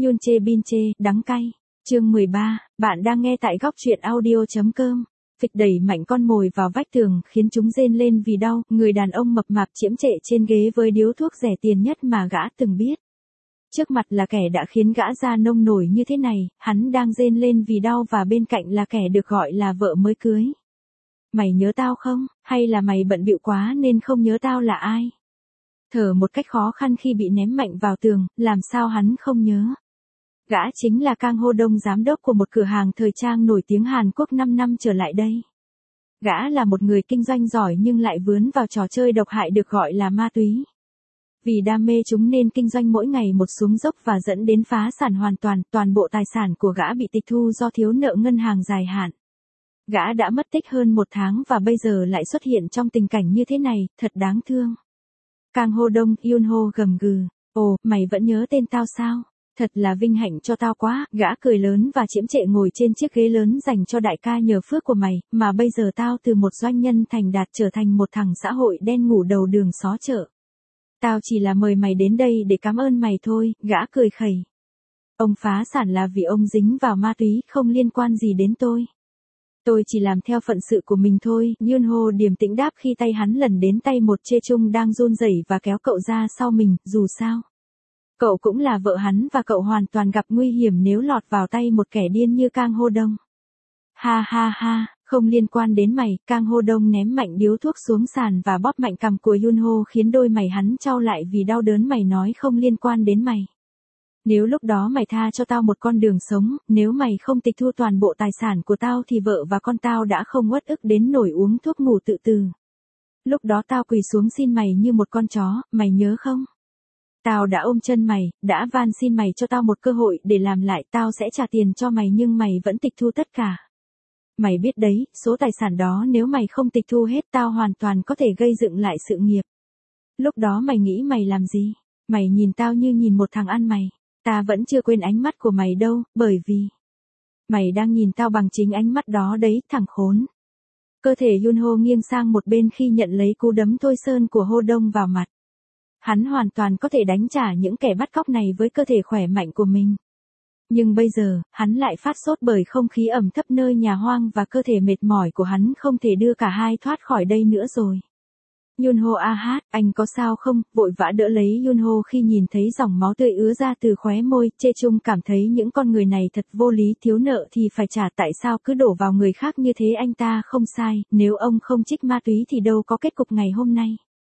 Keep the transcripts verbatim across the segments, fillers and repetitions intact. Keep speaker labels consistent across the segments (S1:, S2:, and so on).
S1: Yun chê bin chê, đắng cay. Chương mười ba, bạn đang nghe tại góc truyện audio.com. Phịch đẩy mạnh con mồi vào vách tường khiến chúng rên lên vì đau, người đàn ông mập mạp chiếm trệ trên ghế với điếu thuốc rẻ tiền nhất mà gã từng biết. Trước mặt là kẻ đã khiến gã ra nông nổi như thế này, hắn đang rên lên vì đau và bên cạnh là kẻ được gọi là vợ mới cưới. Mày nhớ tao không, hay là mày bận bịu quá nên không nhớ tao là ai? Thở một cách khó khăn khi bị ném mạnh vào tường, làm sao hắn không nhớ. Gã chính là Kang Ho Dong, giám đốc của một cửa hàng thời trang nổi tiếng Hàn Quốc năm năm trở lại đây. Gã là một người kinh doanh giỏi nhưng lại vướng vào trò chơi độc hại được gọi là ma túy. Vì đam mê chúng nên kinh doanh mỗi ngày một xuống dốc và dẫn đến phá sản hoàn toàn, toàn bộ tài sản của gã bị tịch thu do thiếu nợ ngân hàng dài hạn. Gã đã mất tích hơn một tháng và bây giờ lại xuất hiện trong tình cảnh như thế này, thật đáng thương. Kang Ho Dong, Yun Ho gầm gừ, ồ, mày vẫn nhớ tên tao sao? Thật là vinh hạnh cho tao quá, gã cười lớn và chiếm trệ ngồi trên chiếc ghế lớn dành cho đại ca nhờ phước của mày, mà bây giờ tao từ một doanh nhân thành đạt trở thành một thằng xã hội đen ngủ đầu đường xó chợ. Tao chỉ là mời mày đến đây để cảm ơn mày thôi, gã cười khẩy. Ông phá sản là vì ông dính vào ma túy, không liên quan gì đến tôi. Tôi chỉ làm theo phận sự của mình thôi, Yun Ho điềm tĩnh đáp khi tay hắn lần đến tay một Chê Chung đang run rẩy và kéo cậu ra sau mình, dù sao. Cậu cũng là vợ hắn và cậu hoàn toàn gặp nguy hiểm nếu lọt vào tay một kẻ điên như Kang Ho Dong. Ha ha ha, không liên quan đến mày, Kang Ho Dong ném mạnh điếu thuốc xuống sàn và bóp mạnh cằm của Yun Ho khiến đôi mày hắn chau lại vì đau đớn. Mày nói không liên quan đến mày. Nếu lúc đó mày tha cho tao một con đường sống, nếu mày không tịch thu toàn bộ tài sản của tao thì vợ và con tao đã không uất ức đến nổi uống thuốc ngủ tự tử. Lúc đó tao quỳ xuống xin mày như một con chó, mày nhớ không? Tao đã ôm chân mày, đã van xin mày cho tao một cơ hội để làm lại, tao sẽ trả tiền cho mày nhưng mày vẫn tịch thu tất cả. Mày biết đấy, số tài sản đó nếu mày không tịch thu hết tao hoàn toàn có thể gây dựng lại sự nghiệp. Lúc đó mày nghĩ mày làm gì? Mày nhìn tao như nhìn một thằng ăn mày. Ta vẫn chưa quên ánh mắt của mày đâu, bởi vì mày đang nhìn tao bằng chính ánh mắt đó đấy, thằng khốn. Cơ thể Yun Ho nghiêng sang một bên khi nhận lấy cú đấm thôi sơn của Ho Dong vào mặt. Hắn hoàn toàn có thể đánh trả những kẻ bắt cóc này với cơ thể khỏe mạnh của mình. Nhưng bây giờ, hắn lại phát sốt bởi không khí ẩm thấp nơi nhà hoang và cơ thể mệt mỏi của hắn không thể đưa cả hai thoát khỏi đây nữa rồi. Yun Ho a hát, anh có sao không? Vội vã đỡ lấy Yun Ho khi nhìn thấy dòng máu tươi ứa ra từ khóe môi. Chê Chung cảm thấy những con người này thật vô lý, thiếu nợ thì phải trả, tại sao cứ đổ vào người khác như thế? Anh ta không sai, nếu ông không trích ma túy thì đâu có kết cục ngày hôm nay.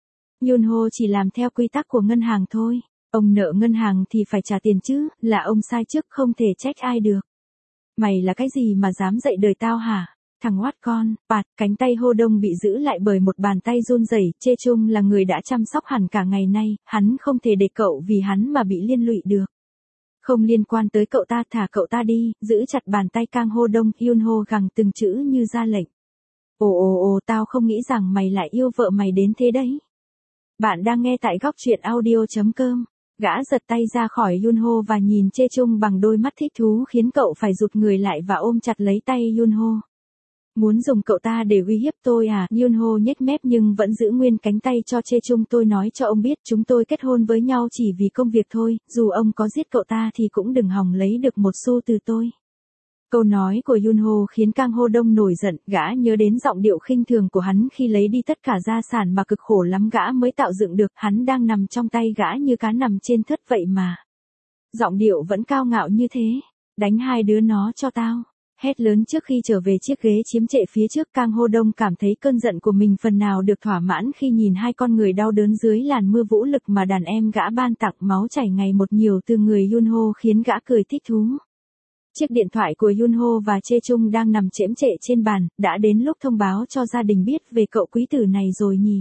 S1: Yun Ho chỉ làm theo quy tắc của ngân hàng thôi. Ông nợ ngân hàng thì phải trả tiền chứ, là ông sai trước, không thể trách ai được. Mày là cái gì mà dám dạy đời tao hả? Thằng oát con, bạt, cánh tay Ho Dong bị giữ lại bởi một bàn tay run rẩy. Chê Chung là người đã chăm sóc hẳn cả ngày nay, hắn không thể để cậu vì hắn mà bị liên lụy được. Không liên quan tới cậu ta, thả cậu ta đi, giữ chặt bàn tay Kang Ho Dong. Yun Ho gằn từng chữ như ra lệnh. Ồ ồ ồ, tao không nghĩ rằng mày lại yêu vợ mày đến thế đấy. Bạn đang nghe tại góc truyện audio.com. Gã giật tay ra khỏi Yun Ho và nhìn Chê Chung bằng đôi mắt thích thú khiến cậu phải rụt người lại và ôm chặt lấy tay Yun Ho. Muốn dùng cậu ta để uy hiếp tôi à? Yun Ho nhếch mép nhưng vẫn giữ nguyên cánh tay cho Chê Chung. Tôi nói cho ông biết chúng tôi kết hôn với nhau chỉ vì công việc thôi, dù ông có giết cậu ta thì cũng đừng hòng lấy được một xu từ tôi. Câu nói của Yun Ho khiến Kang Ho Dong nổi giận, gã nhớ đến giọng điệu khinh thường của hắn khi lấy đi tất cả gia sản mà cực khổ lắm gã mới tạo dựng được, hắn đang nằm trong tay gã như cá nằm trên thớt vậy mà. Giọng điệu vẫn cao ngạo như thế, đánh hai đứa nó cho tao. Hét lớn trước khi trở về chiếc ghế chiếm trệ phía trước. Kang Ho Dong cảm thấy cơn giận của mình phần nào được thỏa mãn khi nhìn hai con người đau đớn dưới làn mưa vũ lực mà đàn em gã ban tặng. Máu chảy ngày một nhiều từ người Yun Ho khiến gã cười thích thú. Chiếc điện thoại của Yun Ho và Chê Chung đang nằm chiếm trệ trên bàn, đã đến lúc thông báo cho gia đình biết về cậu quý tử này rồi nhỉ.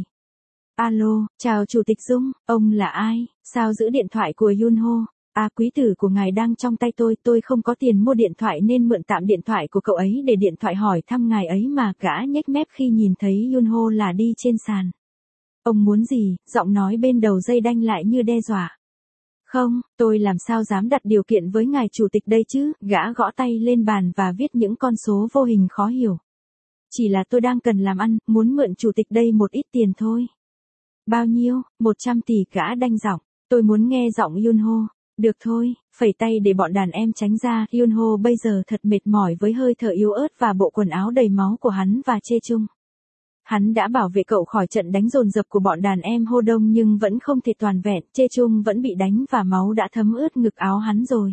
S1: Alo, chào Chủ tịch Dung, ông là ai? Sao giữ điện thoại của Yun Ho? À, quý tử của ngài đang trong tay tôi, tôi không có tiền mua điện thoại nên mượn tạm điện thoại của cậu ấy để điện thoại hỏi thăm ngài ấy mà. Gã nhếch mép khi nhìn thấy Yun Ho là đi trên sàn. Ông muốn gì? Giọng nói bên đầu dây đanh lại như đe dọa. Không, tôi làm sao dám đặt điều kiện với ngài chủ tịch đây chứ? Gã gõ tay lên bàn và viết những con số vô hình khó hiểu. Chỉ là tôi đang cần làm ăn, muốn mượn chủ tịch đây một ít tiền thôi. Bao nhiêu? một trăm tỷ. Gã đanh giọng. Tôi muốn nghe giọng Yun Ho. Được thôi, phẩy tay để bọn đàn em tránh ra, Yunho bây giờ thật mệt mỏi với hơi thở yếu ớt và bộ quần áo đầy máu của hắn và Chejung. Hắn đã bảo vệ cậu khỏi trận đánh dồn dập của bọn đàn em Hô Đông nhưng vẫn không thể toàn vẹn, Chejung vẫn bị đánh và máu đã thấm ướt ngực áo hắn rồi.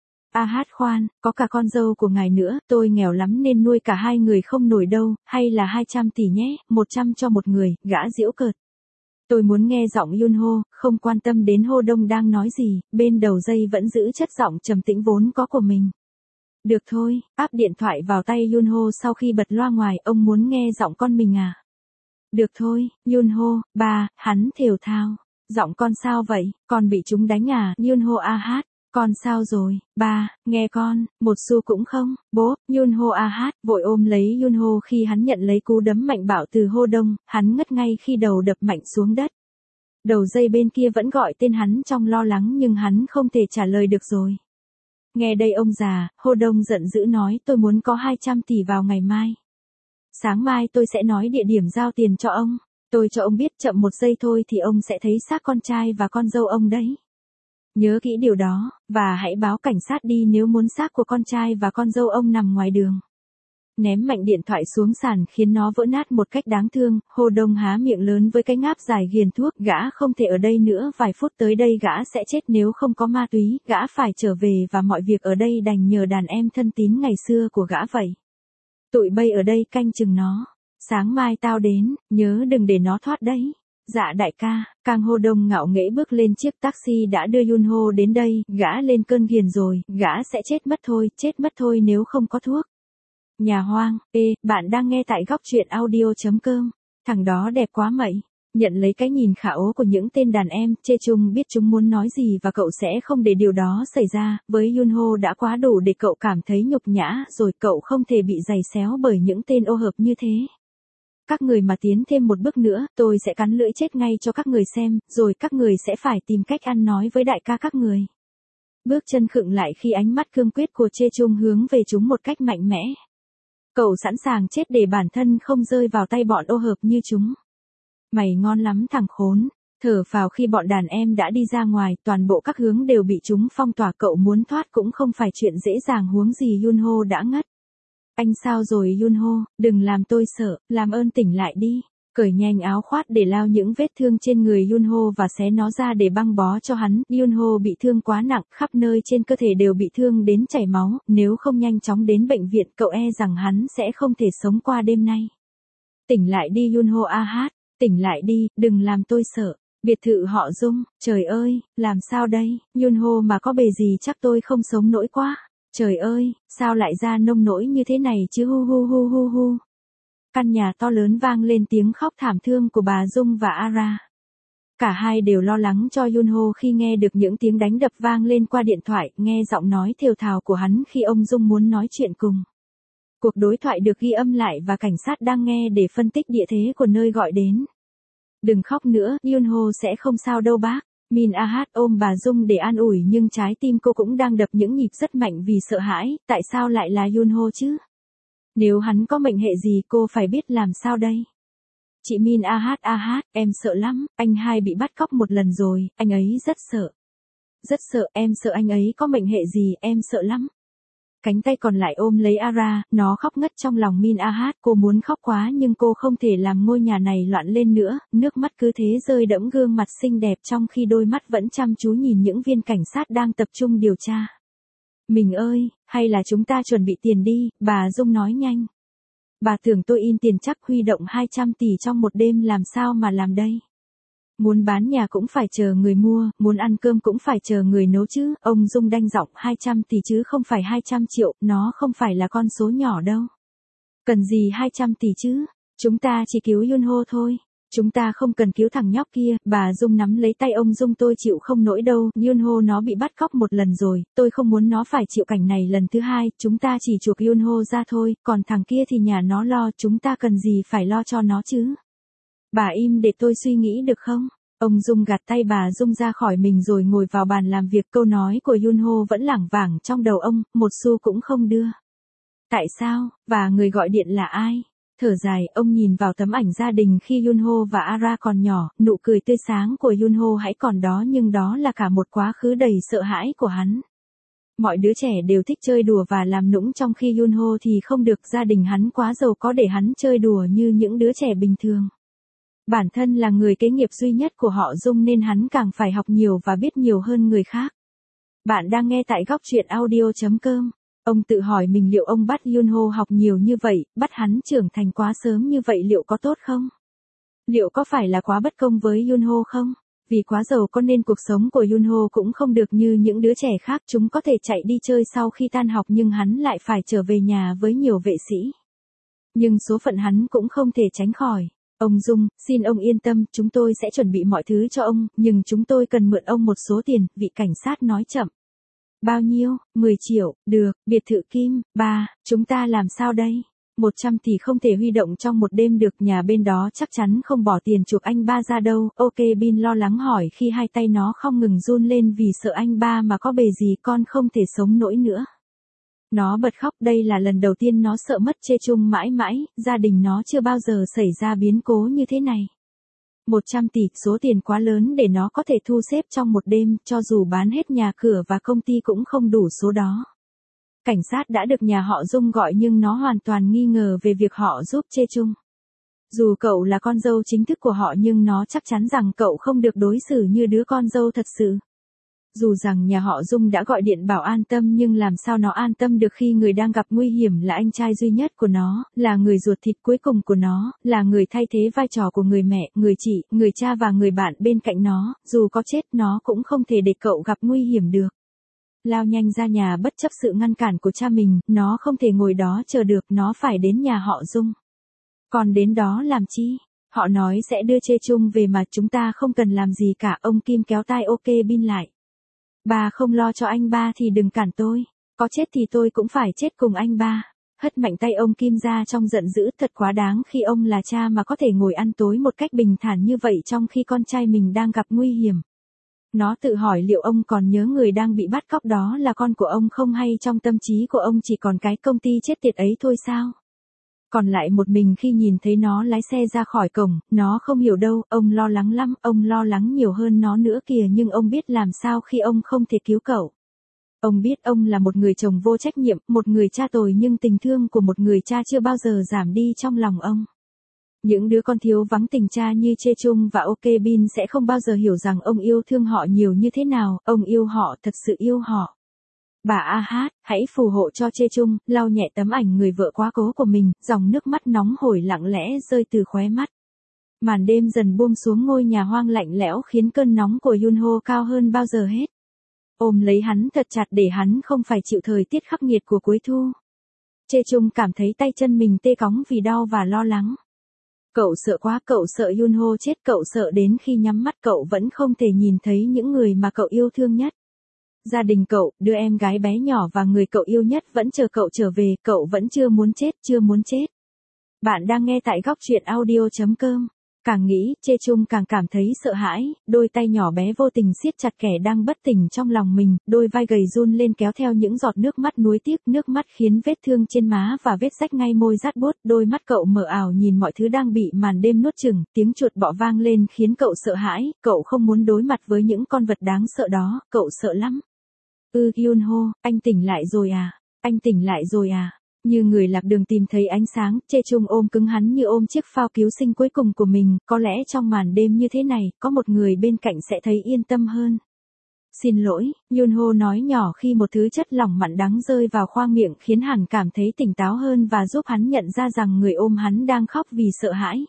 S1: A hát khoan, có cả con dâu của ngài nữa, tôi nghèo lắm nên nuôi cả hai người không nổi đâu, hay là hai trăm tỷ nhé, một trăm cho một người, gã giễu cợt. Tôi muốn nghe giọng Yunho, không quan tâm đến Hô Đông đang nói gì, bên đầu dây vẫn giữ chất giọng trầm tĩnh vốn có của mình. Được thôi, áp điện thoại vào tay Yunho sau khi bật loa ngoài, ông muốn nghe giọng con mình à? Được thôi, Yunho, ba, hắn thều thào. Giọng con sao vậy, con bị chúng đánh à? Yunho a hát, con sao rồi, ba, nghe con, một xu cũng không, bố, Yunho a hát, vội ôm lấy Yunho khi hắn nhận lấy cú đấm mạnh bạo từ Hô Đông, hắn ngất ngay khi đầu đập mạnh xuống đất. Đầu dây bên kia vẫn gọi tên hắn trong lo lắng nhưng hắn không thể trả lời được rồi. Nghe đây ông già, Hô Đông giận dữ nói tôi muốn có hai trăm tỷ vào ngày mai. Sáng mai tôi sẽ nói địa điểm giao tiền cho ông. Tôi cho ông biết chậm một giây thôi thì ông sẽ thấy xác con trai và con dâu ông đấy. Nhớ kỹ điều đó, và hãy báo cảnh sát đi nếu muốn xác của con trai và con dâu ông nằm ngoài đường. Ném mạnh điện thoại xuống sàn khiến nó vỡ nát một cách đáng thương, Hô Đông há miệng lớn với cái ngáp dài ghiền thuốc, gã không thể ở đây nữa, vài phút tới đây gã sẽ chết nếu không có ma túy, gã phải trở về và mọi việc ở đây đành nhờ đàn em thân tín ngày xưa của gã vậy. Tụi bay ở đây canh chừng nó, sáng mai tao đến, nhớ đừng để nó thoát đấy. Dạ đại ca, Kang Hô Đông ngạo nghễ bước lên chiếc taxi đã đưa Yunho đến đây, gã lên cơn ghiền rồi, gã sẽ chết mất thôi, chết mất thôi nếu không có thuốc. Nhà hoang, ê, bạn đang nghe tại góc truyện audio chấm com, thằng đó đẹp quá mậy. Nhận lấy cái nhìn khả ố của những tên đàn em, Chejung biết chúng muốn nói gì và cậu sẽ không để điều đó xảy ra, với Yunho đã quá đủ để cậu cảm thấy nhục nhã rồi, cậu không thể bị giày xéo bởi những tên ô hợp như thế. Các người mà tiến thêm một bước nữa, tôi sẽ cắn lưỡi chết ngay cho các người xem, rồi các người sẽ phải tìm cách ăn nói với đại ca các người. Bước chân khựng lại khi ánh mắt cương quyết của Chejung hướng về chúng một cách mạnh mẽ. Cậu sẵn sàng chết để bản thân không rơi vào tay bọn ô hợp như chúng. Mày ngon lắm thằng khốn. Thở phào khi bọn đàn em đã đi ra ngoài, toàn bộ các hướng đều bị chúng phong tỏa, cậu muốn thoát cũng không phải chuyện dễ dàng, huống gì Yunho đã ngất. Anh sao rồi Yunho, đừng làm tôi sợ, làm ơn tỉnh lại đi. Cởi nhanh áo khoác để lao những vết thương trên người Yunho và xé nó ra để băng bó cho hắn. Yunho bị thương quá nặng, khắp nơi trên cơ thể đều bị thương đến chảy máu, nếu không nhanh chóng đến bệnh viện cậu e rằng hắn sẽ không thể sống qua đêm nay. Tỉnh lại đi Yunho a hát, tỉnh lại đi, đừng làm tôi sợ. Biệt thự họ Dung, trời ơi, làm sao đây, Yunho mà có bề gì chắc tôi không sống nổi quá. Trời ơi, sao lại ra nông nỗi như thế này chứ, hu hu hu hu hu. Căn nhà to lớn vang lên tiếng khóc thảm thương của bà Dung và Ara. Cả hai đều lo lắng cho Yunho khi nghe được những tiếng đánh đập vang lên qua điện thoại, nghe giọng nói thều thào của hắn khi ông Dung muốn nói chuyện cùng. Cuộc đối thoại được ghi âm lại và cảnh sát đang nghe để phân tích địa thế của nơi gọi đến. Đừng khóc nữa, Yunho sẽ không sao đâu bác. Min a hát ôm bà Dung để an ủi nhưng trái tim cô cũng đang đập những nhịp rất mạnh vì sợ hãi, tại sao lại là Yunho chứ? Nếu hắn có mệnh hệ gì cô phải biết làm sao đây? Chị Min a hát a hát, em sợ lắm, anh hai bị bắt cóc một lần rồi, anh ấy rất sợ. Rất sợ, em sợ anh ấy có mệnh hệ gì, em sợ lắm. Cánh tay còn lại ôm lấy Ara, nó khóc ngất trong lòng Min a hát, cô muốn khóc quá nhưng cô không thể làm ngôi nhà này loạn lên nữa, nước mắt cứ thế rơi đẫm gương mặt xinh đẹp trong khi đôi mắt vẫn chăm chú nhìn những viên cảnh sát đang tập trung điều tra. Mình ơi, hay là chúng ta chuẩn bị tiền đi, bà Dung nói nhanh. Bà tưởng tôi in tiền chắc huy động hai trăm tỷ trong một đêm làm sao mà làm đây. Muốn bán nhà cũng phải chờ người mua, muốn ăn cơm cũng phải chờ người nấu chứ, ông Dung đanh giọng hai trăm tỷ chứ không phải hai trăm triệu, nó không phải là con số nhỏ đâu. Cần gì hai trăm tỷ chứ, chúng ta chỉ cứu Yunho thôi. Chúng ta không cần cứu thằng nhóc kia, bà Dung nắm lấy tay ông Dung, tôi chịu không nổi đâu, Yunho nó bị bắt cóc một lần rồi, tôi không muốn nó phải chịu cảnh này lần thứ hai, chúng ta chỉ chuộc Yunho ra thôi, còn thằng kia thì nhà nó lo, chúng ta cần gì phải lo cho nó chứ. Bà im để tôi suy nghĩ được không? Ông Dung gạt tay bà Dung ra khỏi mình rồi ngồi vào bàn làm việc, câu nói của Yunho vẫn lảng vảng trong đầu ông, một xu cũng không đưa. Tại sao, và người gọi điện là ai? Thở dài, ông nhìn vào tấm ảnh gia đình khi Yunho và Ara còn nhỏ, nụ cười tươi sáng của Yunho hãy còn đó nhưng đó là cả một quá khứ đầy sợ hãi của hắn. Mọi đứa trẻ đều thích chơi đùa và làm nũng trong khi Yunho thì không được, gia đình hắn quá giàu có để hắn chơi đùa như những đứa trẻ bình thường. Bản thân là người kế nghiệp duy nhất của họ Dung nên hắn càng phải học nhiều và biết nhiều hơn người khác. Bạn đang nghe tại góc truyện audio chấm com. Ông tự hỏi mình liệu ông bắt Yunho học nhiều như vậy, bắt hắn trưởng thành quá sớm như vậy liệu có tốt không? Liệu có phải là quá bất công với Yunho không? Vì quá giàu có nên cuộc sống của Yunho cũng không được như những đứa trẻ khác, chúng có thể chạy đi chơi sau khi tan học nhưng hắn lại phải trở về nhà với nhiều vệ sĩ. Nhưng số phận hắn cũng không thể tránh khỏi. Ông Dung, xin ông yên tâm, chúng tôi sẽ chuẩn bị mọi thứ cho ông, nhưng chúng tôi cần mượn ông một số tiền, vị cảnh sát nói chậm. Bao nhiêu? mười triệu, được, biệt thự Kim, ba, chúng ta làm sao đây? một trăm tỷ không thể huy động trong một đêm được, nhà bên đó chắc chắn không bỏ tiền chuộc anh ba ra đâu. Ok Bin lo lắng hỏi khi hai tay nó không ngừng run lên vì sợ anh ba mà có bề gì con không thể sống nổi nữa. Nó bật khóc, đây là lần đầu tiên nó sợ mất Chê Chung mãi mãi, gia đình nó chưa bao giờ xảy ra biến cố như thế này. một trăm tỷ, số tiền quá lớn để nó có thể thu xếp trong một đêm, cho dù bán hết nhà cửa và công ty cũng không đủ số đó. Cảnh sát đã được nhà họ Dung gọi nhưng nó hoàn toàn nghi ngờ về việc họ giúp Chê Chung. Dù cậu là con dâu chính thức của họ nhưng nó chắc chắn rằng cậu không được đối xử như đứa con dâu thật sự. Dù rằng nhà họ Dung đã gọi điện bảo an tâm nhưng làm sao nó an tâm được khi người đang gặp nguy hiểm là anh trai duy nhất của nó, là người ruột thịt cuối cùng của nó, là người thay thế vai trò của người mẹ, người chị, người cha và người bạn bên cạnh nó, dù có chết nó cũng không thể để cậu gặp nguy hiểm được. Lao nhanh ra nhà bất chấp sự ngăn cản của cha mình, nó không thể ngồi đó chờ được, nó phải đến nhà họ Dung. Còn đến đó làm chi? Họ nói sẽ đưa Chê Chung về mà, chúng ta không cần làm gì cả. Ông Kim kéo tai Ok Bin lại. Bà không lo cho anh ba thì đừng cản tôi. Có chết thì tôi cũng phải chết cùng anh ba. Hất mạnh tay ông Kim ra trong giận dữ, thật quá đáng khi ông là cha mà có thể ngồi ăn tối một cách bình thản như vậy trong khi con trai mình đang gặp nguy hiểm. Nó tự hỏi liệu ông còn nhớ người đang bị bắt cóc đó là con của ông không, hay trong tâm trí của ông chỉ còn cái công ty chết tiệt ấy thôi sao? Còn lại một mình khi nhìn thấy nó lái xe ra khỏi cổng, nó không hiểu đâu, ông lo lắng lắm, ông lo lắng nhiều hơn nó nữa kìa, nhưng ông biết làm sao khi ông không thể cứu cậu. Ông biết ông là một người chồng vô trách nhiệm, một người cha tồi, nhưng tình thương của một người cha chưa bao giờ giảm đi trong lòng ông. Những đứa con thiếu vắng tình cha như Chê Chung và Ok Bin sẽ không bao giờ hiểu rằng ông yêu thương họ nhiều như thế nào, ông yêu họ, thật sự yêu họ. Bà A Hát, hãy phù hộ cho Chê Chung, lau nhẹ tấm ảnh người vợ quá cố của mình, dòng nước mắt nóng hổi lặng lẽ rơi từ khóe mắt. Màn đêm dần buông xuống ngôi nhà hoang lạnh lẽo khiến cơn nóng của Yunho cao hơn bao giờ hết. Ôm lấy hắn thật chặt để hắn không phải chịu thời tiết khắc nghiệt của cuối thu. Chê Chung cảm thấy tay chân mình tê cóng vì đau và lo lắng. Cậu sợ quá, cậu sợ Yunho chết, cậu sợ đến khi nhắm mắt cậu vẫn không thể nhìn thấy những người mà cậu yêu thương nhất. Gia đình cậu, đứa em gái bé nhỏ và người cậu yêu nhất vẫn chờ cậu trở về, cậu vẫn chưa muốn chết, chưa muốn chết. Bạn đang nghe tại góc truyện audio chấm com. Càng nghĩ, Chê Chung càng cảm thấy sợ hãi, đôi tay nhỏ bé vô tình siết chặt kẻ đang bất tỉnh trong lòng mình, đôi vai gầy run lên kéo theo những giọt nước mắt nuối tiếc, nước mắt khiến vết thương trên má và vết rách ngay môi rát buốt, đôi mắt cậu mờ ảo nhìn mọi thứ đang bị màn đêm nuốt chửng, tiếng chuột bọ vang lên khiến cậu sợ hãi, cậu không muốn đối mặt với những con vật đáng sợ đó, cậu sợ lắm. Ừ, Yunho, anh tỉnh lại rồi à? Anh tỉnh lại rồi à? Như người lạc đường tìm thấy ánh sáng, Chê Chung ôm cứng hắn như ôm chiếc phao cứu sinh cuối cùng của mình, có lẽ trong màn đêm như thế này, có một người bên cạnh sẽ thấy yên tâm hơn. Xin lỗi, Yunho nói nhỏ khi một thứ chất lỏng mặn đắng rơi vào khoang miệng khiến hắn cảm thấy tỉnh táo hơn và giúp hắn nhận ra rằng người ôm hắn đang khóc vì sợ hãi.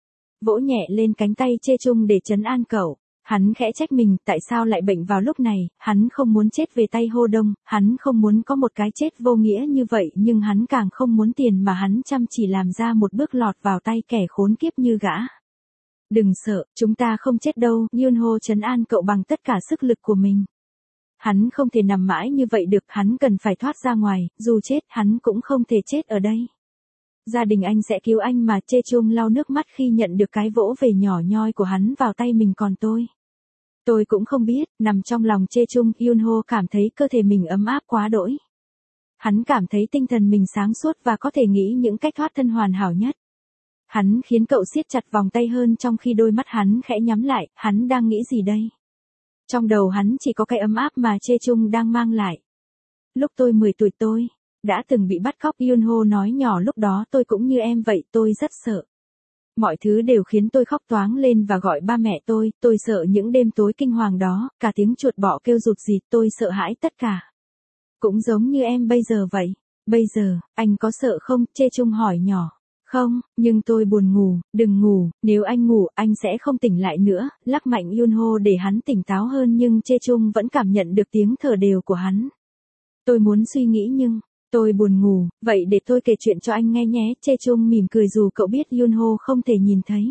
S1: Vỗ nhẹ lên cánh tay Chê Chung để trấn an cậu. Hắn khẽ trách mình, tại sao lại bệnh vào lúc này, hắn không muốn chết về tay Hô Đông, hắn không muốn có một cái chết vô nghĩa như vậy, nhưng hắn càng không muốn tiền mà hắn chăm chỉ làm ra một bước lọt vào tay kẻ khốn kiếp như gã. Đừng sợ, chúng ta không chết đâu, Yunho trấn an cậu bằng tất cả sức lực của mình. Hắn không thể nằm mãi như vậy được, hắn cần phải thoát ra ngoài, dù chết, hắn cũng không thể chết ở đây. Gia đình anh sẽ cứu anh mà. Chê Chung lau nước mắt khi nhận được cái vỗ về nhỏ nhoi của hắn vào tay mình. Còn tôi. Tôi cũng không biết, nằm trong lòng Chê Chung, Yunho cảm thấy cơ thể mình ấm áp quá đỗi. Hắn cảm thấy tinh thần mình sáng suốt và có thể nghĩ những cách thoát thân hoàn hảo nhất. Hắn khiến cậu siết chặt vòng tay hơn trong khi đôi mắt hắn khẽ nhắm lại, hắn đang nghĩ gì đây? Trong đầu hắn chỉ có cái ấm áp mà Chê Chung đang mang lại. Lúc tôi mười tuổi tôi đã từng bị bắt cóc, Yunho nói nhỏ, lúc đó tôi cũng như em vậy, tôi rất sợ. Mọi thứ đều khiến tôi khóc toáng lên và gọi ba mẹ tôi, tôi sợ những đêm tối kinh hoàng đó, cả tiếng chuột bọ kêu rụt rịt, tôi sợ hãi tất cả. Cũng giống như em bây giờ vậy. Bây giờ, anh có sợ không? Chê Chung hỏi nhỏ. Không, nhưng tôi buồn ngủ, đừng ngủ, nếu anh ngủ, anh sẽ không tỉnh lại nữa, lắc mạnh Yunho để hắn tỉnh táo hơn, nhưng Chê Chung vẫn cảm nhận được tiếng thở đều của hắn. Tôi muốn suy nghĩ nhưng, tôi buồn ngủ, vậy để tôi kể chuyện cho anh nghe nhé. Chê Chung mỉm cười dù cậu biết Yunho không thể nhìn thấy.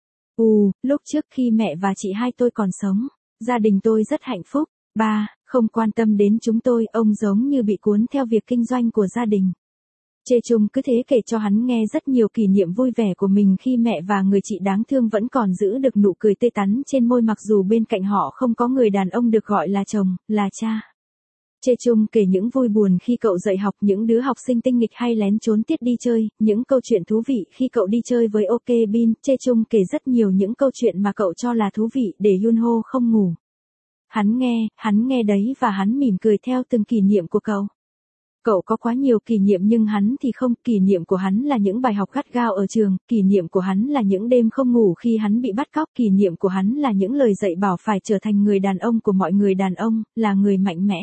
S1: Ù, lúc trước khi mẹ và chị hai tôi còn sống, gia đình tôi rất hạnh phúc. Ba, không quan tâm đến chúng tôi, ông giống như bị cuốn theo việc kinh doanh của gia đình. Chê Chung cứ thế kể cho hắn nghe rất nhiều kỷ niệm vui vẻ của mình khi mẹ và người chị đáng thương vẫn còn giữ được nụ cười tươi tắn trên môi mặc dù bên cạnh họ không có người đàn ông được gọi là chồng, là cha. Chê Chung kể những vui buồn khi cậu dạy học, những đứa học sinh tinh nghịch hay lén trốn tiết đi chơi, những câu chuyện thú vị khi cậu đi chơi với OK Bin. Chê Chung kể rất nhiều những câu chuyện mà cậu cho là thú vị để Yunho không ngủ. Hắn nghe, hắn nghe đấy và hắn mỉm cười theo từng kỷ niệm của cậu. Cậu có quá nhiều kỷ niệm nhưng hắn thì không, kỷ niệm của hắn là những bài học gắt gao ở trường, kỷ niệm của hắn là những đêm không ngủ khi hắn bị bắt cóc, kỷ niệm của hắn là những lời dạy bảo phải trở thành người đàn ông của mọi người đàn ông, là người mạnh mẽ.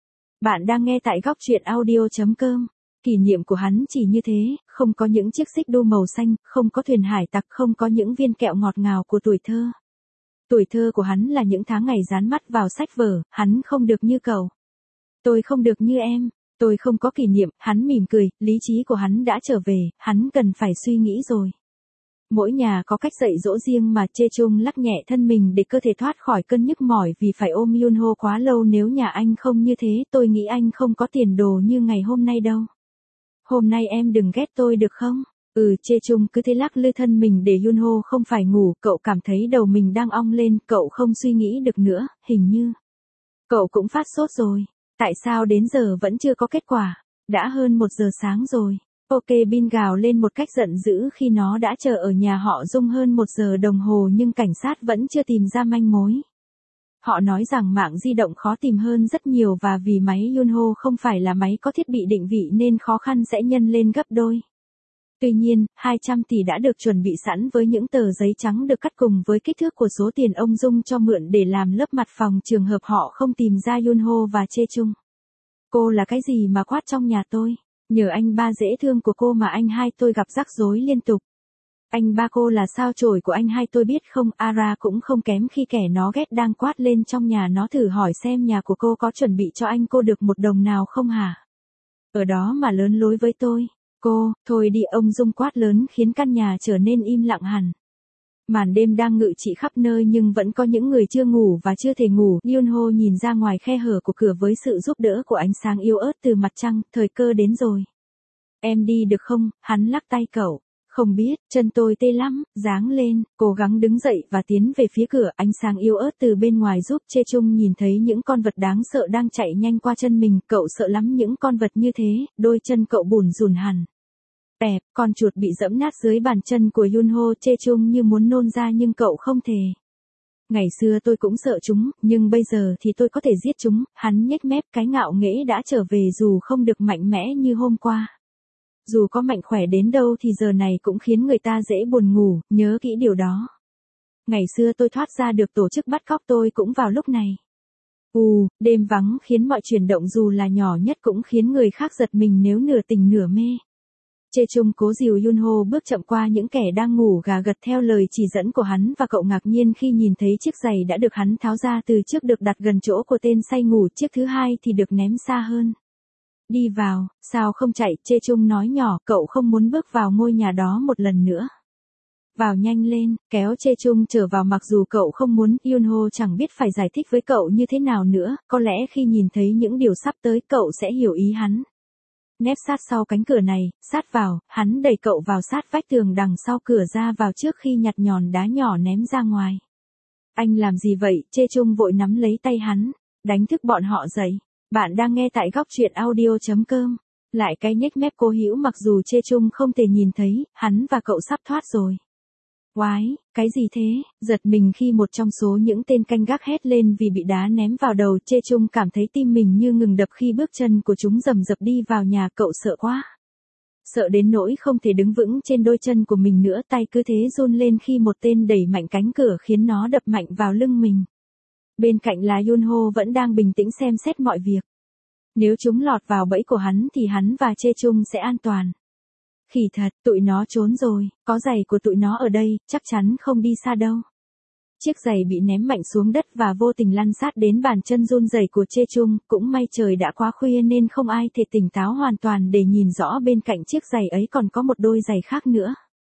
S1: Bạn đang nghe tại góc truyện audio chấm com. Kỷ niệm của hắn chỉ như thế, không có những chiếc xích đu màu xanh, không có thuyền hải tặc, không có những viên kẹo ngọt ngào của tuổi thơ. Tuổi thơ của hắn là những tháng ngày dán mắt vào sách vở, hắn không được như cậu. Tôi không được như em, tôi không có kỷ niệm, hắn mỉm cười, lý trí của hắn đã trở về, hắn cần phải suy nghĩ rồi. Mỗi nhà có cách dạy dỗ riêng mà. Chê Chung lắc nhẹ thân mình để cơ thể thoát khỏi cơn nhức mỏi vì phải ôm Yunho quá lâu. Nếu nhà anh không như thế, tôi nghĩ anh không có tiền đồ như ngày hôm nay đâu. Hôm nay em đừng ghét tôi được không? Ừ, Chê Chung cứ thế lắc lư thân mình để Yunho không phải ngủ, cậu cảm thấy đầu mình đang ong lên, cậu không suy nghĩ được nữa, hình như cậu cũng phát sốt rồi. Tại sao đến giờ vẫn chưa có kết quả? Đã hơn một giờ sáng rồi. OK Bin gào lên một cách giận dữ khi nó đã chờ ở nhà họ Dung hơn một giờ đồng hồ nhưng cảnh sát vẫn chưa tìm ra manh mối. Họ nói rằng mạng di động khó tìm hơn rất nhiều và vì máy Yunho không phải là máy có thiết bị định vị nên khó khăn sẽ nhân lên gấp đôi. Tuy nhiên, hai trăm tỷ đã được chuẩn bị sẵn với những tờ giấy trắng được cắt cùng với kích thước của số tiền ông Dung cho mượn để làm lớp mặt phòng trường hợp họ không tìm ra Yunho và Chê Chung. Cô là cái gì mà quát trong nhà tôi? Nhờ anh ba dễ thương của cô mà anh hai tôi gặp rắc rối liên tục. Anh ba cô là sao chổi của anh hai tôi biết không? Ara cũng không kém khi kẻ nó ghét đang quát lên trong nhà nó thử hỏi xem nhà của cô có chuẩn bị cho anh cô được một đồng nào không hả? Ở đó mà lớn lối với tôi. Cô, thôi đi, ông Dung quát lớn khiến căn nhà trở nên im lặng hẳn. Màn đêm đang ngự trị khắp nơi nhưng vẫn có những người chưa ngủ và chưa thể ngủ. Yunho nhìn ra ngoài khe hở của cửa với sự giúp đỡ của ánh sáng yếu ớt từ mặt trăng, thời cơ đến rồi. Em đi được không? Hắn lắc tay cậu. Không biết, chân tôi tê lắm, giáng lên, cố gắng đứng dậy và tiến về phía cửa. Ánh sáng yếu ớt từ bên ngoài giúp Chê Chung nhìn thấy những con vật đáng sợ đang chạy nhanh qua chân mình. Cậu sợ lắm những con vật như thế, đôi chân cậu bủn rủn hẳn. Bẹp, con chuột bị dẫm nát dưới bàn chân của Yunho. Chê Chung như muốn nôn ra nhưng cậu không thể. Ngày xưa tôi cũng sợ chúng, nhưng bây giờ thì tôi có thể giết chúng. Hắn nhếch mép, cái ngạo nghễ đã trở về dù không được mạnh mẽ như hôm qua. Dù có mạnh khỏe đến đâu thì giờ này cũng khiến người ta dễ buồn ngủ, nhớ kỹ điều đó. Ngày xưa tôi thoát ra được tổ chức bắt cóc tôi cũng vào lúc này. Ù, đêm vắng khiến mọi chuyển động dù là nhỏ nhất cũng khiến người khác giật mình nếu nửa tỉnh nửa mê. Chê Chung cố dìu Yunho bước chậm qua những kẻ đang ngủ gà gật theo lời chỉ dẫn của hắn và cậu ngạc nhiên khi nhìn thấy chiếc giày đã được hắn tháo ra từ trước được đặt gần chỗ của tên say ngủ, chiếc thứ hai thì được ném xa hơn. Đi vào, sao không chạy? Chê Chung nói nhỏ, cậu không muốn bước vào ngôi nhà đó một lần nữa. Vào nhanh lên, kéo Chê Chung trở vào mặc dù cậu không muốn. Yunho chẳng biết phải giải thích với cậu như thế nào nữa, có lẽ khi nhìn thấy những điều sắp tới cậu sẽ hiểu ý hắn. Nép sát sau cánh cửa này, sát vào, hắn đẩy cậu vào sát vách tường đằng sau cửa ra vào trước khi nhặt nhòn đá nhỏ ném ra ngoài. Anh làm gì vậy? Chê Chung vội nắm lấy tay hắn, đánh thức bọn họ dậy. Bạn đang nghe tại góc truyện audio chấm com. Lại cái nhếch mép cố hữu mặc dù Chê Chung không thể nhìn thấy, hắn và cậu sắp thoát rồi. Oái, cái gì thế? Giật mình khi một trong số những tên canh gác hét lên vì bị đá ném vào đầu. Chê Chung cảm thấy tim mình như ngừng đập khi bước chân của chúng rầm rập đi vào nhà. Cậu sợ quá. Sợ đến nỗi không thể đứng vững trên đôi chân của mình nữa, tay cứ thế run lên khi một tên đẩy mạnh cánh cửa khiến nó đập mạnh vào lưng mình. Bên cạnh là Yunho vẫn đang bình tĩnh xem xét mọi việc. Nếu chúng lọt vào bẫy của hắn thì hắn và Chê Chung sẽ an toàn. Khỉ thật, tụi nó trốn rồi, có giày của tụi nó ở đây, chắc chắn không đi xa đâu. Chiếc giày bị ném mạnh xuống đất và vô tình lăn sát đến bàn chân run rẩy của Chê Chung, cũng may trời đã quá khuya nên không ai thể tỉnh táo hoàn toàn để nhìn rõ bên cạnh chiếc giày ấy còn có một đôi giày khác nữa.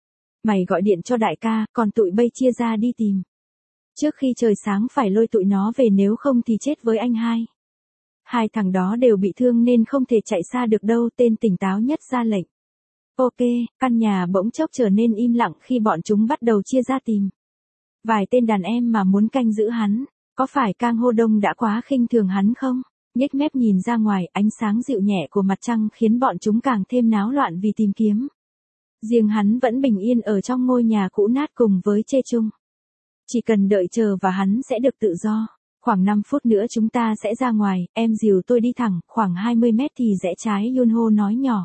S1: Mày gọi điện cho đại ca, còn tụi bay chia ra đi tìm. Trước khi trời sáng phải lôi tụi nó về, nếu không thì chết với anh hai. Hai thằng đó đều bị thương nên không thể chạy xa được đâu, tên tỉnh táo nhất ra lệnh. Ok, căn nhà bỗng chốc trở nên im lặng khi bọn chúng bắt đầu chia ra tìm. Vài tên đàn em mà muốn canh giữ hắn, có phải Kang Ho Đông đã quá khinh thường hắn không? Nhếch mép nhìn ra ngoài, ánh sáng dịu nhẹ của mặt trăng khiến bọn chúng càng thêm náo loạn vì tìm kiếm. Riêng hắn vẫn bình yên ở trong ngôi nhà cũ nát cùng với Chê Chung. Chỉ cần đợi chờ và hắn sẽ được tự do. Khoảng năm phút nữa chúng ta sẽ ra ngoài, em dìu tôi đi thẳng, khoảng hai mươi mét thì rẽ trái, Yunho nói nhỏ.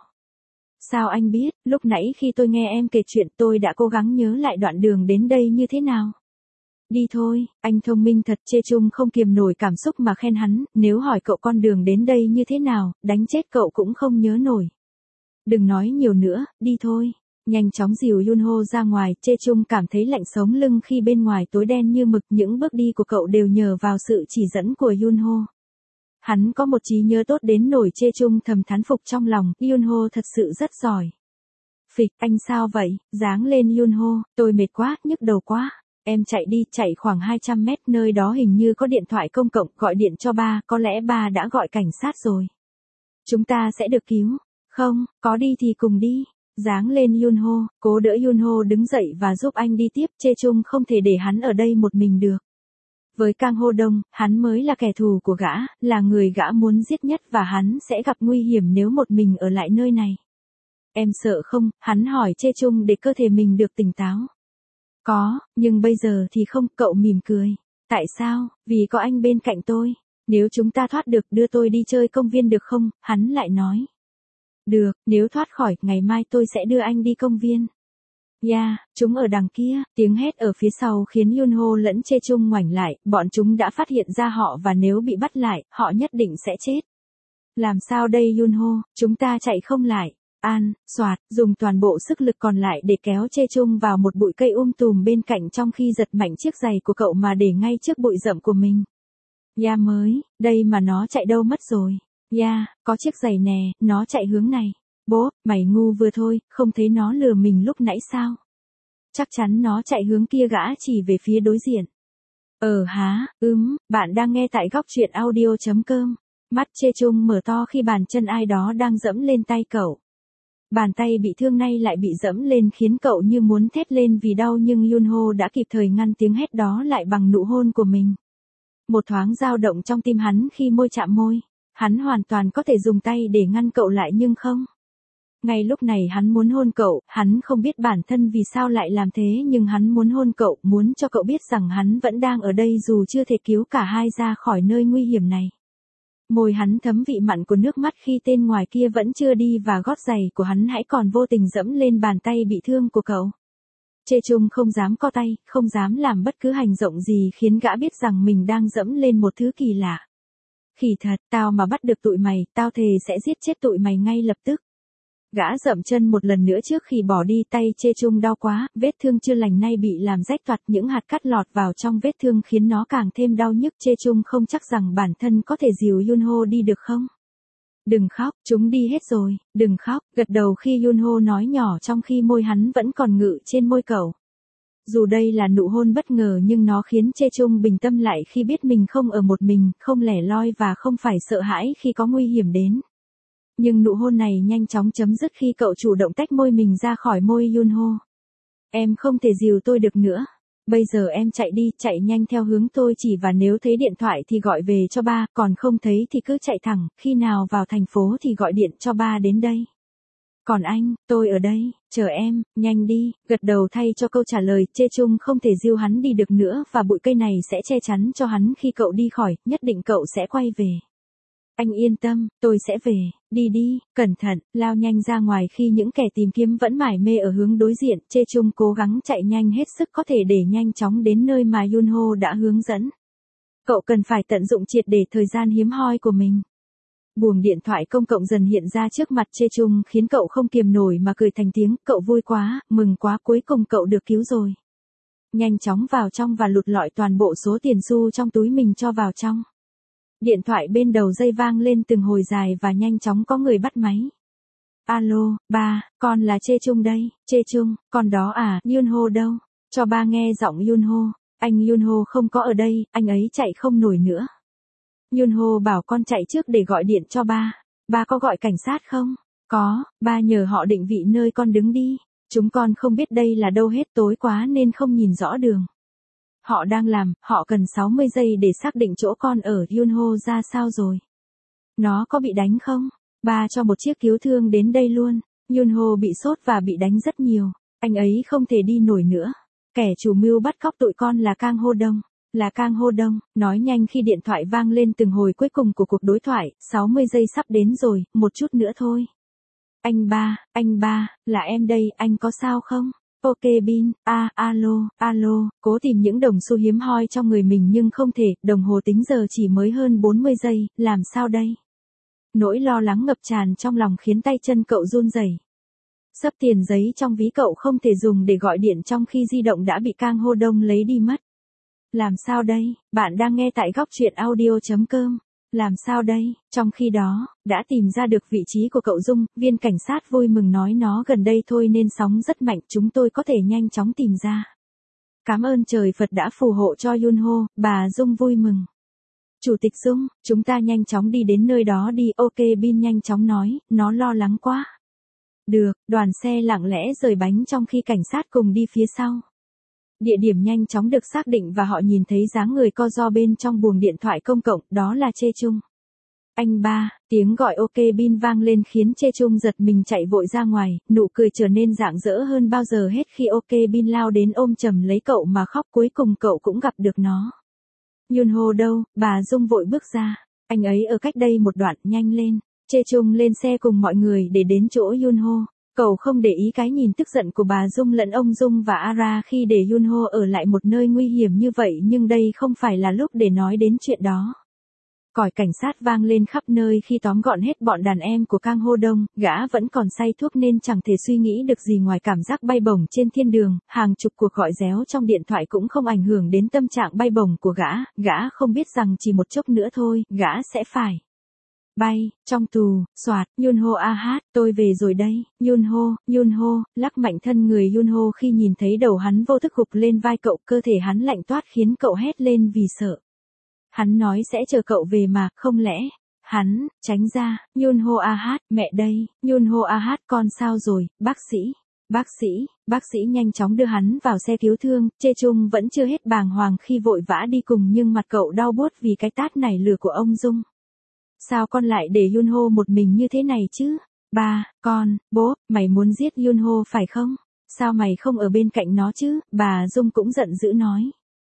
S1: Sao anh biết, lúc nãy khi tôi nghe em kể chuyện tôi đã cố gắng nhớ lại đoạn đường đến đây như thế nào. Đi thôi, anh thông minh thật. Chê Chung không kiềm nổi cảm xúc mà khen hắn, nếu hỏi cậu con đường đến đây như thế nào, đánh chết cậu cũng không nhớ nổi. Đừng nói nhiều nữa, đi thôi. Nhanh chóng dìu Yunho ra ngoài, Chê Chung cảm thấy lạnh sống lưng khi bên ngoài tối đen như mực. Những bước đi của cậu đều nhờ vào sự chỉ dẫn của Yunho. Hắn có một trí nhớ tốt đến nổi Chê Chung thầm thán phục trong lòng, Yunho thật sự rất giỏi. Phịch, anh sao vậy? Giáng lên Yunho, tôi mệt quá, nhức đầu quá. Em chạy đi, chạy khoảng hai trăm mét, nơi đó hình như có điện thoại công cộng, gọi điện cho ba, có lẽ ba đã gọi cảnh sát rồi. Chúng ta sẽ được cứu. Không, có đi thì cùng đi. Giáng lên Yunho, cố đỡ Yunho đứng dậy và giúp anh đi tiếp. Chê Chung không thể để hắn ở đây một mình được. Với Kang Ho Đông, hắn mới là kẻ thù của gã, là người gã muốn giết nhất và hắn sẽ gặp nguy hiểm nếu một mình ở lại nơi này. Em sợ không? Hắn hỏi Chê Chung để cơ thể mình được tỉnh táo. Có, nhưng bây giờ thì không, cậu mỉm cười. Tại sao? Vì có anh bên cạnh tôi. Nếu chúng ta thoát được, đưa tôi đi chơi công viên được không? Hắn lại nói. Được, nếu thoát khỏi, ngày mai tôi sẽ đưa anh đi công viên. Ya, yeah, chúng ở đằng kia, tiếng hét ở phía sau khiến Yunho lẫn Chê Chung ngoảnh lại, bọn chúng đã phát hiện ra họ và nếu bị bắt lại, họ nhất định sẽ chết. Làm sao đây Yunho, chúng ta chạy không lại. An, soạt, dùng toàn bộ sức lực còn lại để kéo Chê Chung vào một bụi cây um tùm bên cạnh trong khi giật mạnh chiếc giày của cậu mà để ngay trước bụi rậm của mình. Ya yeah, mới, đây mà nó chạy đâu mất rồi. Ya, yeah, có chiếc giày nè, nó chạy hướng này. Bố, mày ngu vừa thôi, không thấy nó lừa mình lúc nãy sao? Chắc chắn nó chạy hướng kia, gã chỉ về phía đối diện. Ờ há, ừm, bạn đang nghe tại góc truyện audio chấm com. Mắt Chê Chung mở to khi bàn chân ai đó đang dẫm lên tay cậu. Bàn tay bị thương nay lại bị dẫm lên khiến cậu như muốn thét lên vì đau, nhưng Yunho đã kịp thời ngăn tiếng hét đó lại bằng nụ hôn của mình. Một thoáng dao động trong tim hắn khi môi chạm môi. Hắn hoàn toàn có thể dùng tay để ngăn cậu lại nhưng không. Ngay lúc này hắn muốn hôn cậu, hắn không biết bản thân vì sao lại làm thế nhưng hắn muốn hôn cậu, muốn cho cậu biết rằng hắn vẫn đang ở đây dù chưa thể cứu cả hai ra khỏi nơi nguy hiểm này. Môi hắn thấm vị mặn của nước mắt khi tên ngoài kia vẫn chưa đi và gót giày của hắn hãy còn vô tình dẫm lên bàn tay bị thương của cậu. Chê Chung không dám co tay, không dám làm bất cứ hành động gì khiến gã biết rằng mình đang dẫm lên một thứ kỳ lạ. Khỉ thật, tao mà bắt được tụi mày, tao thề sẽ giết chết tụi mày ngay lập tức. Gã dậm chân một lần nữa trước khi bỏ đi, tay Chê Chung đau quá, vết thương chưa lành nay bị làm rách toạc, những hạt cát lọt vào trong vết thương khiến nó càng thêm đau nhức. Chê Chung không chắc rằng bản thân có thể dìu Yunho đi được không. Đừng khóc, chúng đi hết rồi, đừng khóc, gật đầu khi Yunho nói nhỏ trong khi môi hắn vẫn còn ngự trên môi cậu. Dù đây là nụ hôn bất ngờ nhưng nó khiến Chê Chung bình tâm lại khi biết mình không ở một mình, không lẻ loi và không phải sợ hãi khi có nguy hiểm đến. Nhưng nụ hôn này nhanh chóng chấm dứt khi cậu chủ động tách môi mình ra khỏi môi Yunho. Em không thể dìu tôi được nữa. Bây giờ em chạy đi, chạy nhanh theo hướng tôi chỉ và nếu thấy điện thoại thì gọi về cho ba, còn không thấy thì cứ chạy thẳng, khi nào vào thành phố thì gọi điện cho ba đến đây. Còn anh, tôi ở đây, chờ em, nhanh đi, gật đầu thay cho câu trả lời, Chê Chung không thể dìu hắn đi được nữa và bụi cây này sẽ che chắn cho hắn khi cậu đi khỏi, nhất định cậu sẽ quay về. Anh yên tâm, tôi sẽ về, đi đi, cẩn thận, lao nhanh ra ngoài khi những kẻ tìm kiếm vẫn mải mê ở hướng đối diện, Chê Chung cố gắng chạy nhanh hết sức có thể để nhanh chóng đến nơi mà Yunho đã hướng dẫn. Cậu cần phải tận dụng triệt để thời gian hiếm hoi của mình. Buồng điện thoại công cộng dần hiện ra trước mặt Chê Chung khiến cậu không kiềm nổi mà cười thành tiếng, cậu vui quá, mừng quá, cuối cùng cậu được cứu rồi. Nhanh chóng vào trong và lụt lọi toàn bộ số tiền xu trong túi mình cho vào trong. Điện thoại bên đầu dây vang lên từng hồi dài và nhanh chóng có người bắt máy. Alo, ba, con là Chê Chung đây, Chê Chung, con đó à, Yunho đâu? Cho ba nghe giọng Yunho, anh Yunho không có ở đây, anh ấy chạy không nổi nữa. Yunho bảo con chạy trước để gọi điện cho ba. Ba có gọi cảnh sát không? Có, ba nhờ họ định vị nơi con đứng đi. Chúng con không biết đây là đâu hết, tối quá nên không nhìn rõ đường. Họ đang làm, họ cần sáu mươi giây để xác định chỗ con ở. Yunho ra sao rồi? Nó có bị đánh không? Ba cho một chiếc cứu thương đến đây luôn. Yunho bị sốt và bị đánh rất nhiều. Anh ấy không thể đi nổi nữa. Kẻ chủ mưu bắt cóc tụi con là Kang Ho Dong. Là Kang Ho Dong, nói nhanh khi điện thoại vang lên từng hồi cuối cùng của cuộc đối thoại, sáu mươi giây sắp đến rồi, một chút nữa thôi. Anh ba, anh ba, là em đây, anh có sao không? Ok Bin, a, à, alo, alo, cố tìm những đồng xu hiếm hoi trong người mình nhưng không thể, đồng hồ tính giờ chỉ mới hơn bốn mươi giây, làm sao đây? Nỗi lo lắng ngập tràn trong lòng khiến tay chân cậu run rẩy. Xấp tiền giấy trong ví cậu không thể dùng để gọi điện trong khi di động đã bị Kang Ho Dong lấy đi mất. Làm sao đây? Bạn đang nghe tại góc truyện audio chấm com. Làm sao đây? Trong khi đó, đã tìm ra được vị trí của cậu Dung, viên cảnh sát vui mừng nói nó gần đây thôi nên sóng rất mạnh, chúng tôi có thể nhanh chóng tìm ra. Cảm ơn trời Phật đã phù hộ cho Yunho, bà Dung vui mừng. Chủ tịch Dung, chúng ta nhanh chóng đi đến nơi đó đi, ok Bin nhanh chóng nói, nó lo lắng quá. Được, đoàn xe lặng lẽ rời bánh trong khi cảnh sát cùng đi phía sau. Địa điểm nhanh chóng được xác định và họ nhìn thấy dáng người co ro bên trong buồng điện thoại công cộng, đó là Chê Chung. Anh ba, tiếng gọi ok Bin vang lên khiến Chê Chung giật mình chạy vội ra ngoài, nụ cười trở nên rạng rỡ hơn bao giờ hết khi ok Bin lao đến ôm chầm lấy cậu mà khóc, cuối cùng cậu cũng gặp được nó. Yunho đâu? Bà Dung vội bước ra. Anh ấy ở cách đây một đoạn, nhanh lên. Chê Chung lên xe cùng mọi người để đến chỗ Yunho. Cậu không để ý cái nhìn tức giận của bà Dung lẫn ông Dung và Ara khi để Yunho ở lại một nơi nguy hiểm như vậy, nhưng đây không phải là lúc để nói đến chuyện đó. Còi cảnh sát vang lên khắp nơi khi tóm gọn hết bọn đàn em của Kang Ho Dong, gã vẫn còn say thuốc nên chẳng thể suy nghĩ được gì ngoài cảm giác bay bổng trên thiên đường, hàng chục cuộc gọi réo trong điện thoại cũng không ảnh hưởng đến tâm trạng bay bổng của gã, gã không biết rằng chỉ một chốc nữa thôi, gã sẽ phải bay, trong tù, soạt, Yunho a hát, tôi về rồi đây, Yunho, Yunho, lắc mạnh thân người Yunho khi nhìn thấy đầu hắn vô thức gục lên vai cậu, cơ thể hắn lạnh toát khiến cậu hét lên vì sợ. Hắn nói sẽ chờ cậu về mà, không lẽ, hắn, tránh ra, Yunho a hát, mẹ đây, Yunho a hát con sao rồi, bác sĩ, bác sĩ, bác sĩ nhanh chóng đưa hắn vào xe cứu thương, Chê Chung vẫn chưa hết bàng hoàng khi vội vã đi cùng nhưng mặt cậu đau buốt vì cái tát nảy lửa của ông Dung. Sao con lại để Yunho một mình như thế này chứ? Ba, con, bố, mày muốn giết Yunho phải không? Sao mày không ở bên cạnh nó chứ? Bà Dung cũng giận dữ nói.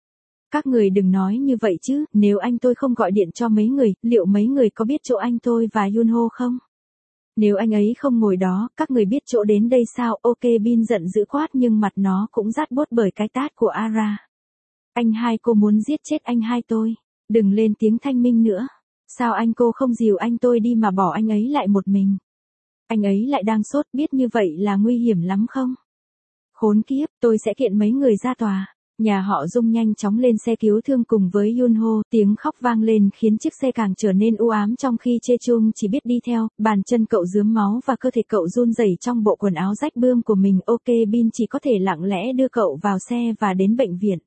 S1: Các người đừng nói như vậy chứ, nếu anh tôi không gọi điện cho mấy người, liệu mấy người có biết chỗ anh tôi và Yunho không? Nếu anh ấy không ngồi đó, các người biết chỗ đến đây sao? Ok Bin giận dữ quát nhưng mặt nó cũng rát bốt bởi cái tát của Ara. Anh hai cô muốn giết chết anh hai tôi. Đừng lên tiếng thanh minh nữa. Sao anh cô không dìu anh tôi đi mà bỏ anh ấy lại một mình? Anh ấy lại đang sốt, biết như vậy là nguy hiểm lắm không? Khốn kiếp, tôi sẽ kiện mấy người ra tòa. Nhà họ Dung nhanh chóng lên xe cứu thương cùng với Yunho, tiếng khóc vang lên khiến chiếc xe càng trở nên u ám trong khi Chê Chung chỉ biết đi theo, bàn chân cậu rướm máu và cơ thể cậu run rẩy trong bộ quần áo rách bươm của mình. Ok Bin chỉ có thể lặng lẽ đưa cậu vào xe và đến bệnh viện.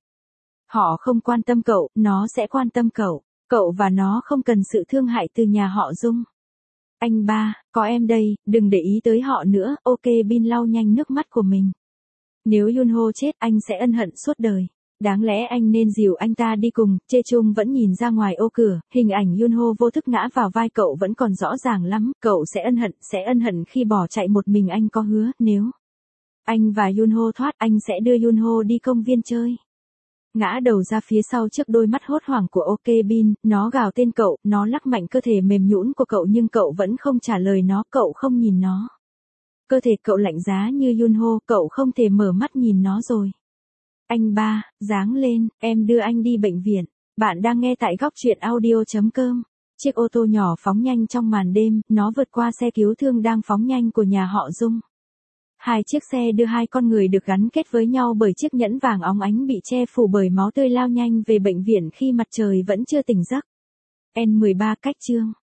S1: Họ không quan tâm cậu, nó sẽ quan tâm cậu. Cậu và nó không cần sự thương hại từ nhà họ Dung. Anh ba, có em đây, đừng để ý tới họ nữa. Ok Bin lau nhanh nước mắt của mình. Nếu Yunho chết anh sẽ ân hận suốt đời. Đáng lẽ anh nên dìu anh ta đi cùng, Chê Chung vẫn nhìn ra ngoài ô cửa, hình ảnh Yunho vô thức ngã vào vai cậu vẫn còn rõ ràng lắm, cậu sẽ ân hận, sẽ ân hận khi bỏ chạy một mình. Anh có hứa, nếu anh và Yunho thoát, anh sẽ đưa Yunho đi công viên chơi. Ngã đầu ra phía sau trước đôi mắt hốt hoảng của OK Bin, nó gào tên cậu, nó lắc mạnh cơ thể mềm nhũn của cậu nhưng cậu vẫn không trả lời nó, cậu không nhìn nó. Cơ thể cậu lạnh giá như Yunho, cậu không thể mở mắt nhìn nó rồi. Anh ba, dáng lên, em đưa anh đi bệnh viện. Bạn đang nghe tại góc truyện audio chấm com. Chiếc ô tô nhỏ phóng nhanh trong màn đêm, nó vượt qua xe cứu thương đang phóng nhanh của nhà họ Dung. Hai chiếc xe đưa hai con người được gắn kết với nhau bởi chiếc nhẫn vàng óng ánh bị che phủ bởi máu tươi lao nhanh về bệnh viện khi mặt trời vẫn chưa tỉnh giấc. en mười ba cách chương